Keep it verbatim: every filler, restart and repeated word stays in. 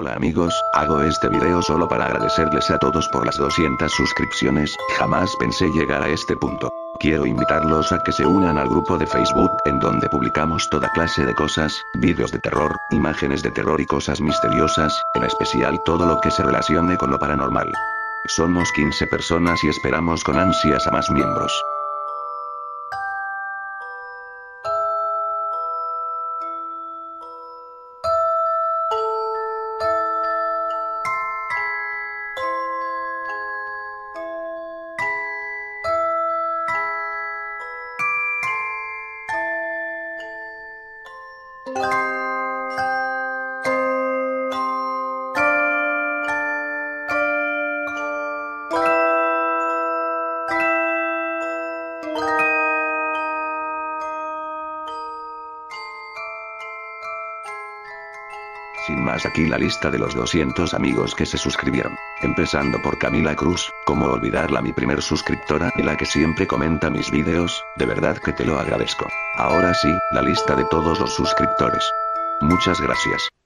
Hola amigos, hago este video solo para agradecerles a todos por las doscientas suscripciones, jamás pensé llegar a este punto. Quiero invitarlos a que se unan al grupo de Facebook, en donde publicamos toda clase de cosas, vídeos de terror, imágenes de terror y cosas misteriosas, en especial todo lo que se relacione con lo paranormal. Somos quince personas y esperamos con ansias a más miembros. Sin más, aquí la lista de los doscientos amigos que se suscribieron. Empezando por Camila Cruz, cómo olvidarla, mi primer suscriptora y la que siempre comenta mis videos, de verdad que te lo agradezco. Ahora sí, la lista de todos los suscriptores. Muchas gracias.